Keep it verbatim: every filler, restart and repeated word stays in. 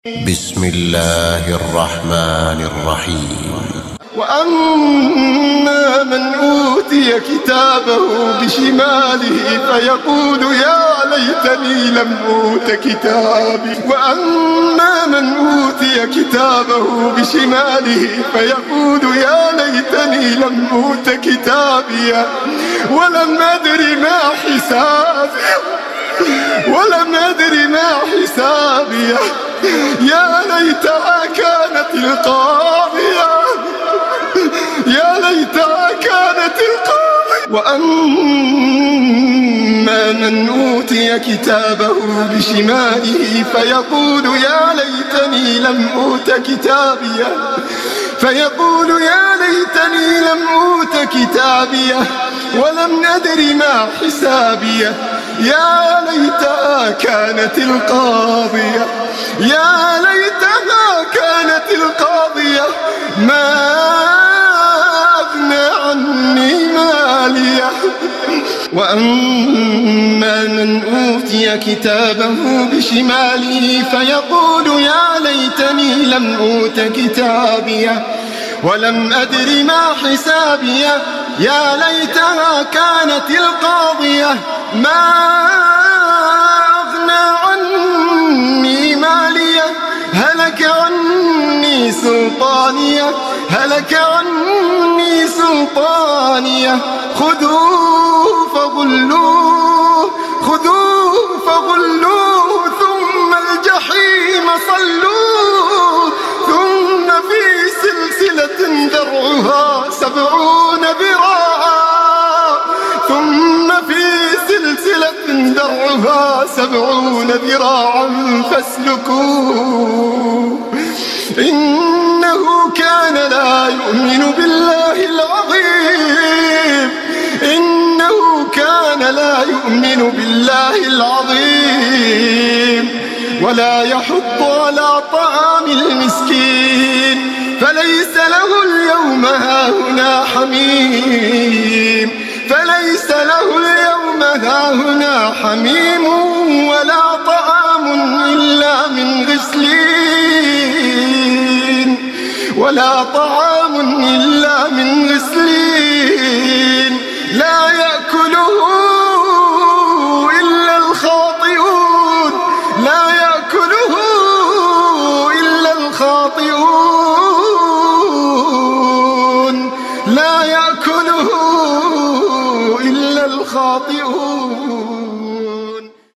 بسم الله الرحمن الرحيم. وأما من أوتي كتابه بشماله فيقول يا ليتني لم أوت كتابي وأما من أوتي كتابه بشماله فيقول يا ليتني لم أوت كتابي ولم أدر ما حسابي ولم أدر ما حسابي يا ليتها كانت القاضية يا ليتها كانت القاضية. وأما من أوتي كتابه بشماله فيقول يا ليتني لم أوت كتابي فيقول يا ليتني لم أوت كتابي ولم أدر ما حسابي يا ليتها كانت القاضية يا ليتها كانت القاضية ما أغنى عني مالية. وأما من أوتي كتابه بشماله فيقول يا ليتني لم أوت كتابي ولم أدر ما حسابي يا ليتها كانت القاضية ما أغنى عني مالية هلك عني سلطانية هلك عني سلطانية خذوه فغلوه خذوه فغلوه ثم الجحيم صلوه ثم في سلسلة ذرعها سبعون ذراعا ثم في سلسلة ذرعها سبعون ذراعا فاسلكوه إنه كان لا يؤمن بالله العظيم إنه كان لا يؤمن بالله العظيم ولا يحض على طعام المسكين فليس له اليوم هاهنا حميم فليس له اليوم هاهنا حميم ولا طعام إلا من غسلين ولا طعام إلا من غسلين